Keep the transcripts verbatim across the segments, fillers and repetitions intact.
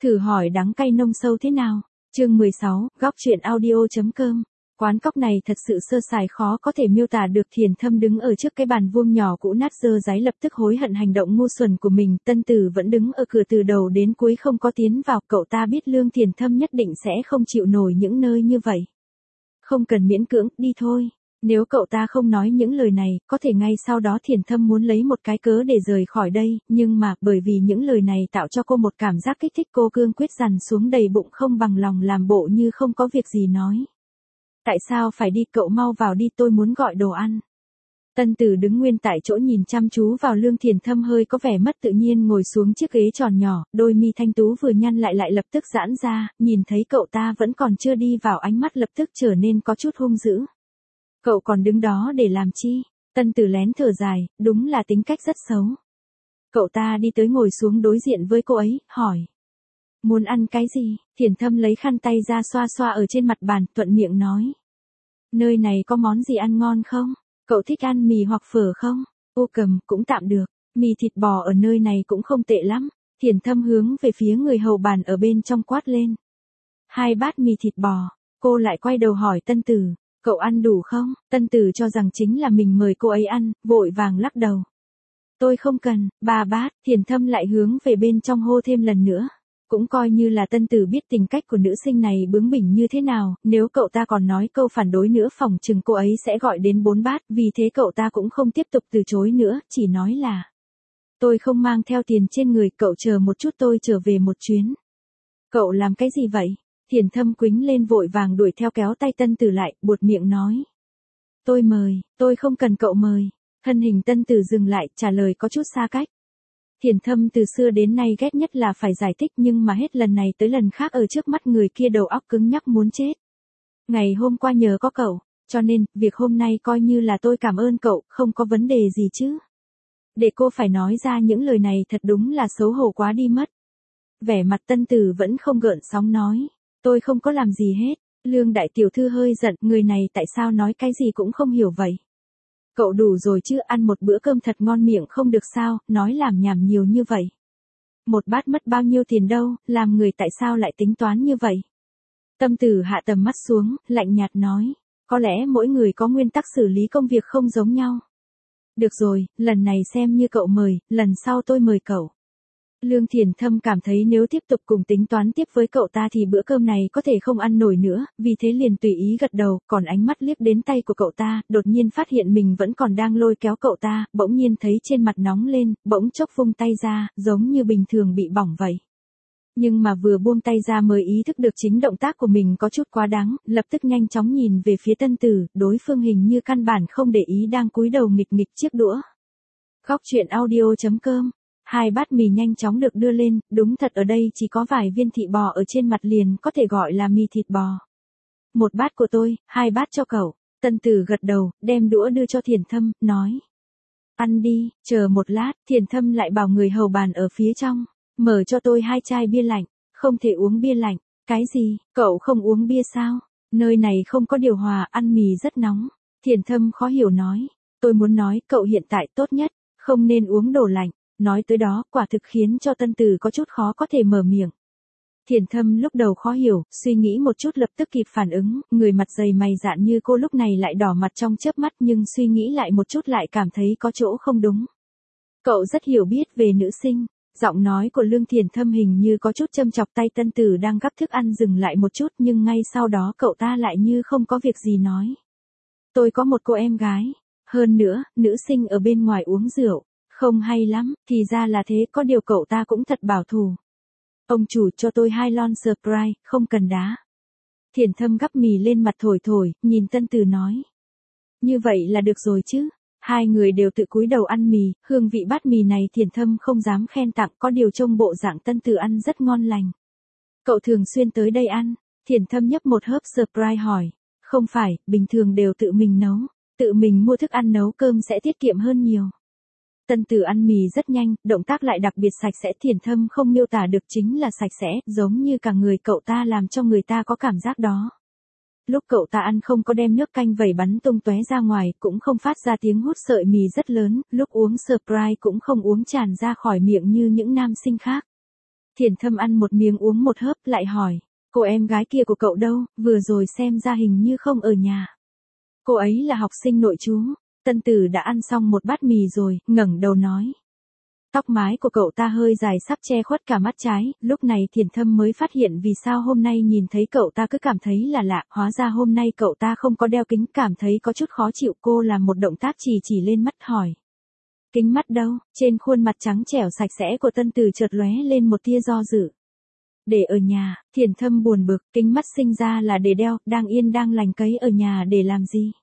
Thử hỏi đắng cay nông sâu thế nào? Chương mười sáu, góc truyện audio.com. Quán cóc này thật sự sơ sài khó có thể miêu tả được. Thiền Thâm đứng ở trước cái bàn vuông nhỏ cũ nát dơ dáy lập tức hối hận hành động ngu xuẩn của mình. Tân Tử vẫn đứng ở cửa từ đầu đến cuối không có tiến vào. Cậu ta biết Lương Thiền Thâm nhất định sẽ không chịu nổi những nơi như vậy. Không cần miễn cưỡng, đi thôi. Nếu cậu ta không nói những lời này, có thể ngay sau đó Thiền Thâm muốn lấy một cái cớ để rời khỏi đây, nhưng mà, bởi vì những lời này tạo cho cô một cảm giác kích thích, cô cương quyết dằn xuống đầy bụng không bằng lòng làm bộ như không có việc gì nói. Tại sao phải đi, cậu mau vào đi, tôi muốn gọi đồ ăn. Tân Tử đứng nguyên tại chỗ nhìn chăm chú vào Lương Thiền Thâm, hơi có vẻ mất tự nhiên ngồi xuống chiếc ghế tròn nhỏ, đôi mi thanh tú vừa nhăn lại lại lập tức giãn ra, nhìn thấy cậu ta vẫn còn chưa đi vào, ánh mắt lập tức trở nên có chút hung dữ. Cậu còn đứng đó để làm chi? Tân Tử lén thở dài, đúng là tính cách rất xấu. Cậu ta đi tới ngồi xuống đối diện với cô ấy, hỏi. Muốn ăn cái gì? Thiền Thâm lấy khăn tay ra xoa xoa ở trên mặt bàn, thuận miệng nói. Nơi này có món gì ăn ngon không? Cậu thích ăn mì hoặc phở không? Ô cầm, cũng tạm được. Mì thịt bò ở nơi này cũng không tệ lắm. Thiền Thâm hướng về phía người hầu bàn ở bên trong quát lên. Hai bát mì thịt bò. Cô lại quay đầu hỏi Tân Tử. Cậu ăn đủ không? Tân Tử cho rằng chính là mình mời cô ấy ăn, vội vàng lắc đầu. Tôi không cần, ba bát. Thiền Thâm lại hướng về bên trong hô thêm lần nữa. Cũng coi như là Tân Tử biết tình cách của nữ sinh này bướng bỉnh như thế nào, nếu cậu ta còn nói câu phản đối nữa phòng chừng cô ấy sẽ gọi đến bốn bát, vì thế cậu ta cũng không tiếp tục từ chối nữa, chỉ nói là. Tôi không mang theo tiền trên người, cậu chờ một chút, tôi trở về một chuyến. Cậu làm cái gì vậy? Thiền Thâm quĩnh lên vội vàng đuổi theo kéo tay Tân Tử lại, buột miệng nói. Tôi mời, tôi không cần cậu mời. Thân hình Tân Tử dừng lại, trả lời có chút xa cách. Thiền Thâm từ xưa đến nay ghét nhất là phải giải thích, nhưng mà hết lần này tới lần khác ở trước mắt người kia đầu óc cứng nhắc muốn chết. Ngày hôm qua nhờ có cậu, cho nên, việc hôm nay coi như là tôi cảm ơn cậu, không có vấn đề gì chứ. Để cô phải nói ra những lời này thật đúng là xấu hổ quá đi mất. Vẻ mặt Tân Tử vẫn không gợn sóng nói. Tôi không có làm gì hết. Lương đại tiểu thư hơi giận, người này tại sao nói cái gì cũng không hiểu vậy. Cậu đủ rồi chứ, ăn một bữa cơm thật ngon miệng không được sao, nói làm nhảm nhiều như vậy. Một bát mất bao nhiêu tiền đâu, làm người tại sao lại tính toán như vậy. Tâm Tử hạ tầm mắt xuống, lạnh nhạt nói, có lẽ mỗi người có nguyên tắc xử lý công việc không giống nhau. Được rồi, lần này xem như cậu mời, lần sau tôi mời cậu. Lương Thiền Thâm cảm thấy nếu tiếp tục cùng tính toán tiếp với cậu ta thì bữa cơm này có thể không ăn nổi nữa, vì thế liền tùy ý gật đầu, còn ánh mắt liếc đến tay của cậu ta, đột nhiên phát hiện mình vẫn còn đang lôi kéo cậu ta, bỗng nhiên thấy trên mặt nóng lên, bỗng chốc vung tay ra, giống như bình thường bị bỏng vậy. Nhưng mà vừa buông tay ra mới ý thức được chính động tác của mình có chút quá đáng, lập tức nhanh chóng nhìn về phía Tân Tử, đối phương hình như căn bản không để ý đang cúi đầu nghịch nghịch chiếc đũa. Góc truyện audio.com. Hai bát mì nhanh chóng được đưa lên, đúng thật ở đây chỉ có vài viên thịt bò ở trên mặt liền có thể gọi là mì thịt bò. Một bát của tôi, hai bát cho cậu. Tân Tử gật đầu, đem đũa đưa cho Thiền Thâm, nói. Ăn đi, chờ một lát, Thiền Thâm lại bảo người hầu bàn ở phía trong. Mở cho tôi hai chai bia lạnh, không thể uống bia lạnh. Cái gì, cậu không uống bia sao? Nơi này không có điều hòa, ăn mì rất nóng. Thiền Thâm khó hiểu nói. Tôi muốn nói, cậu hiện tại tốt nhất, không nên uống đồ lạnh. Nói tới đó, quả thực khiến cho Tân Tử có chút khó có thể mở miệng. Thiền Thâm lúc đầu khó hiểu, suy nghĩ một chút lập tức kịp phản ứng, người mặt dày mày dạn như cô lúc này lại đỏ mặt trong chớp mắt, nhưng suy nghĩ lại một chút lại cảm thấy có chỗ không đúng. Cậu rất hiểu biết về nữ sinh, giọng nói của Lương Thiền Thâm hình như có chút châm chọc, tay Tân Tử đang gắp thức ăn dừng lại một chút, nhưng ngay sau đó cậu ta lại như không có việc gì nói. Tôi có một cô em gái, hơn nữa, nữ sinh ở bên ngoài uống rượu. Không hay lắm, thì ra là thế, có điều cậu ta cũng thật bảo thủ. Ông chủ cho tôi hai lon Sprite, không cần đá. Thiền Thâm gắp mì lên mặt thổi thổi, nhìn Tân Tử nói. Như vậy là được rồi chứ. Hai người đều tự cúi đầu ăn mì, hương vị bát mì này Thiền Thâm không dám khen tặng, có điều trông bộ dạng Tân Tử ăn rất ngon lành. Cậu thường xuyên tới đây ăn. Thiền Thâm nhấp một hớp Sprite hỏi. Không phải, bình thường đều tự mình nấu. Tự mình mua thức ăn nấu cơm sẽ tiết kiệm hơn nhiều. Tân Tử ăn mì rất nhanh, động tác lại đặc biệt sạch sẽ, Thiền Thâm không miêu tả được chính là sạch sẽ, giống như cả người cậu ta làm cho người ta có cảm giác đó. Lúc cậu ta ăn không có đem nước canh vẩy bắn tung tóe ra ngoài, cũng không phát ra tiếng hút sợi mì rất lớn, lúc uống Sprite cũng không uống tràn ra khỏi miệng như những nam sinh khác. Thiền Thâm ăn một miếng uống một hớp lại hỏi, cô em gái kia của cậu đâu, vừa rồi xem ra hình như không ở nhà. Cô ấy là học sinh nội trú. Tân Tử đã ăn xong một bát mì rồi, ngẩng đầu nói. Tóc mái của cậu ta hơi dài sắp che khuất cả mắt trái, lúc này Thiền Thâm mới phát hiện vì sao hôm nay nhìn thấy cậu ta cứ cảm thấy là lạ, hóa ra hôm nay cậu ta không có đeo kính, cảm thấy có chút khó chịu. Cô làm một động tác chỉ chỉ lên mắt hỏi. Kính mắt đâu? Trên khuôn mặt trắng trẻo sạch sẽ của Tân Tử chợt lóe lên một tia do dự. Để ở nhà. Thiền Thâm buồn bực, kính mắt sinh ra là để đeo, đang yên đang lành cấy ở nhà để làm gì?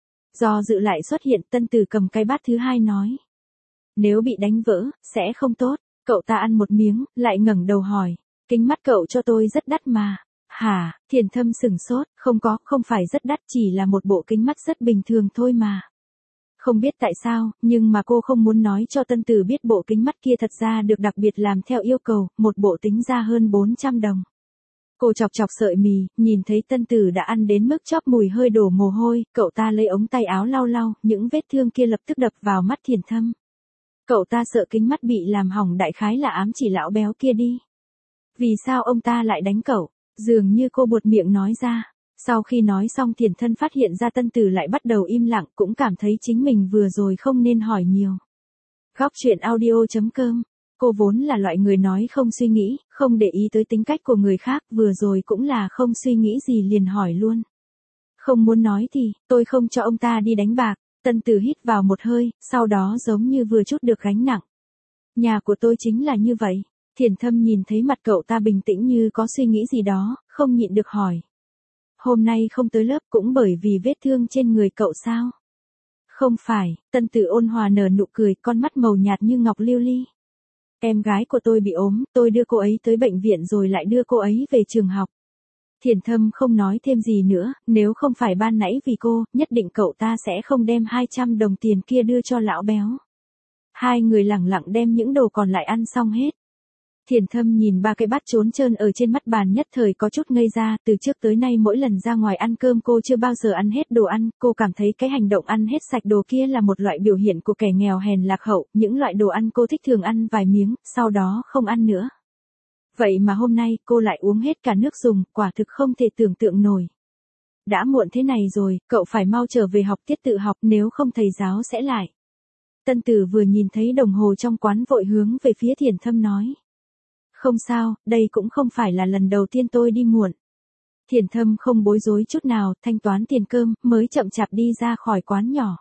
Do dự lại xuất hiện, Tân Tử cầm cái bát thứ hai nói. Nếu bị đánh vỡ, sẽ không tốt. Cậu ta ăn một miếng, lại ngẩng đầu hỏi. Kính mắt cậu cho tôi rất đắt mà. Hả? Thiền Thâm sửng sốt, không có, không phải rất đắt, chỉ là một bộ kính mắt rất bình thường thôi mà. Không biết tại sao, nhưng mà cô không muốn nói cho Tân Tử biết bộ kính mắt kia thật ra được đặc biệt làm theo yêu cầu, một bộ tính ra hơn bốn trăm đồng. Cô chọc chọc sợi mì, nhìn thấy Tân Tử đã ăn đến mức chóp mùi hơi đổ mồ hôi, cậu ta lấy ống tay áo lau lau, những vết thương kia lập tức đập vào mắt Thiền Thâm. Cậu ta sợ kính mắt bị làm hỏng, đại khái là ám chỉ lão béo kia đi. Vì sao ông ta lại đánh cậu? Dường như cô buột miệng nói ra. Sau khi nói xong Thiền Thâm phát hiện ra Tân Tử lại bắt đầu im lặng, cũng cảm thấy chính mình vừa rồi không nên hỏi nhiều. Góc truyện audio chấm com. Cô vốn là loại người nói không suy nghĩ, không để ý tới tính cách của người khác, vừa rồi cũng là không suy nghĩ gì liền hỏi luôn. Không muốn nói thì, tôi không cho ông ta đi đánh bạc. Tân Tử hít vào một hơi, sau đó giống như vừa chút được gánh nặng. Nhà của tôi chính là như vậy. Thiền Thâm nhìn thấy mặt cậu ta bình tĩnh như có suy nghĩ gì đó, không nhịn được hỏi. Hôm nay không tới lớp cũng bởi vì vết thương trên người cậu sao? Không phải. Tân Tử ôn hòa nở nụ cười, con mắt màu nhạt như ngọc lưu ly. Em gái của tôi bị ốm, tôi đưa cô ấy tới bệnh viện rồi lại đưa cô ấy về trường học. Thiền Thâm không nói thêm gì nữa, nếu không phải ban nãy vì cô, nhất định cậu ta sẽ không đem hai trăm đồng tiền kia đưa cho lão béo. Hai người lẳng lặng đem những đồ còn lại ăn xong hết. Thiền Thâm nhìn ba cái bát trốn trơn ở trên mắt bàn, nhất thời có chút ngây ra, từ trước tới nay mỗi lần ra ngoài ăn cơm cô chưa bao giờ ăn hết đồ ăn, cô cảm thấy cái hành động ăn hết sạch đồ kia là một loại biểu hiện của kẻ nghèo hèn lạc hậu, những loại đồ ăn cô thích thường ăn vài miếng, sau đó không ăn nữa. Vậy mà hôm nay cô lại uống hết cả nước dùng, quả thực không thể tưởng tượng nổi. Đã muộn thế này rồi, cậu phải mau trở về học tiết tự học, nếu không thầy giáo sẽ lại. Tân Tử vừa nhìn thấy đồng hồ trong quán vội hướng về phía Thiền Thâm nói. Không sao, đây cũng không phải là lần đầu tiên tôi đi muộn. Thiền Thâm không bối rối chút nào, thanh toán tiền cơm, mới chậm chạp đi ra khỏi quán nhỏ.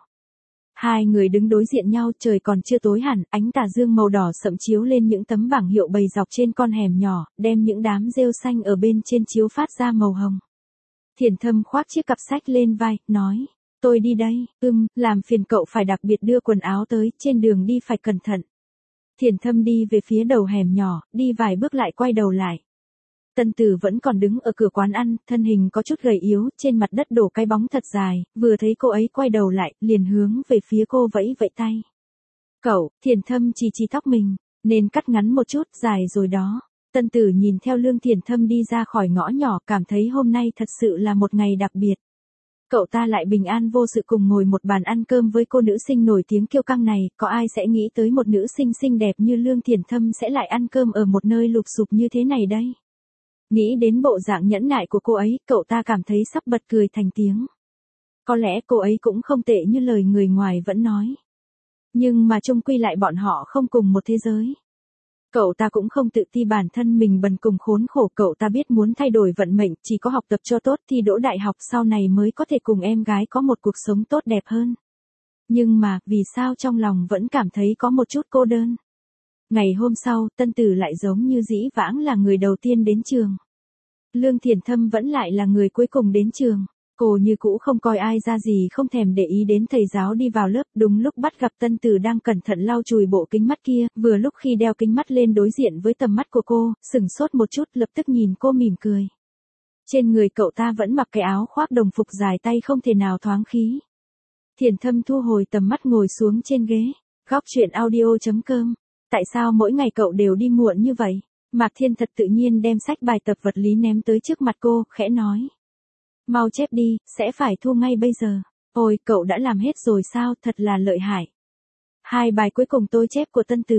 Hai người đứng đối diện nhau, trời còn chưa tối hẳn, ánh tà dương màu đỏ sậm chiếu lên những tấm bảng hiệu bày dọc trên con hẻm nhỏ, đem những đám rêu xanh ở bên trên chiếu phát ra màu hồng. Thiền Thâm khoác chiếc cặp sách lên vai, nói, tôi đi đây, ưm, làm phiền cậu phải đặc biệt đưa quần áo tới, trên đường đi phải cẩn thận. Thiền Thâm đi về phía đầu hẻm nhỏ, đi vài bước lại quay đầu lại. Tân Tử vẫn còn đứng ở cửa quán ăn, thân hình có chút gầy yếu, trên mặt đất đổ cái bóng thật dài, vừa thấy cô ấy quay đầu lại, liền hướng về phía cô vẫy vẫy tay. Cậu, Thiền Thâm chỉ chỉ tóc mình, nên cắt ngắn một chút, dài rồi đó. Tân Tử nhìn theo lưng Thiền Thâm đi ra khỏi ngõ nhỏ, cảm thấy hôm nay thật sự là một ngày đặc biệt. Cậu ta lại bình an vô sự cùng ngồi một bàn ăn cơm với cô nữ sinh nổi tiếng kiêu căng này, có ai sẽ nghĩ tới một nữ sinh xinh đẹp như Lương Thiền Thâm sẽ lại ăn cơm ở một nơi lụp xụp như thế này đây. Nghĩ đến bộ dạng nhẫn nại của cô ấy, cậu ta cảm thấy sắp bật cười thành tiếng. Có lẽ cô ấy cũng không tệ như lời người ngoài vẫn nói. Nhưng mà chung quy lại bọn họ không cùng một thế giới. Cậu ta cũng không tự ti bản thân mình bần cùng khốn khổ, cậu ta biết muốn thay đổi vận mệnh, chỉ có học tập cho tốt thi đỗ đại học sau này mới có thể cùng em gái có một cuộc sống tốt đẹp hơn. Nhưng mà, vì sao trong lòng vẫn cảm thấy có một chút cô đơn? Ngày hôm sau, Tân Tử lại giống như dĩ vãng là người đầu tiên đến trường. Lương Thiền Thâm vẫn lại là người cuối cùng đến trường. Cô như cũ không coi ai ra gì, không thèm để ý đến thầy giáo đi vào lớp, đúng lúc bắt gặp Tân Tử đang cẩn thận lau chùi bộ kính mắt kia, vừa lúc khi đeo kính mắt lên đối diện với tầm mắt của cô, sửng sốt một chút, lập tức nhìn cô mỉm cười. Trên người cậu ta vẫn mặc cái áo khoác đồng phục dài tay không thể nào thoáng khí. Thiền Thâm thu hồi tầm mắt ngồi xuống trên ghế. Góc truyện audio chấm com. Tại sao mỗi ngày cậu đều đi muộn như vậy? Mạc Thiên thật tự nhiên đem sách bài tập vật lý ném tới trước mặt cô, khẽ nói. Mau chép đi, sẽ phải thu ngay bây giờ. Ôi, cậu đã làm hết rồi sao, thật là lợi hại. Hai bài cuối cùng tôi chép của Tân Tử.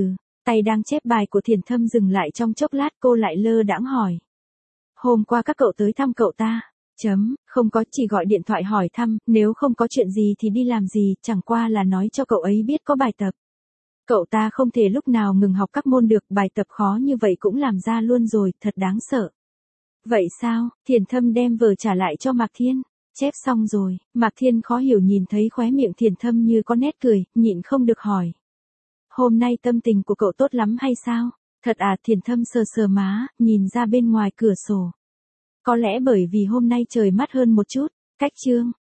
Tay đang chép bài của Thiền Thâm dừng lại trong chốc lát, cô lại lơ đãng hỏi. Hôm qua các cậu tới thăm cậu ta. Chấm, không có, chỉ gọi điện thoại hỏi thăm, nếu không có chuyện gì thì đi làm gì, chẳng qua là nói cho cậu ấy biết có bài tập. Cậu ta không thể lúc nào ngừng học các môn được, bài tập khó như vậy cũng làm ra luôn rồi, thật đáng sợ. Vậy sao? Thiền Thâm đem vở trả lại cho Mạc Thiên. Chép xong rồi, Mạc Thiên khó hiểu nhìn thấy khóe miệng Thiền Thâm như có nét cười, nhịn không được hỏi. Hôm nay tâm tình của cậu tốt lắm hay sao? Thật à? Thiền Thâm sờ sờ má, nhìn ra bên ngoài cửa sổ. Có lẽ bởi vì hôm nay trời mát hơn một chút. Cách chương.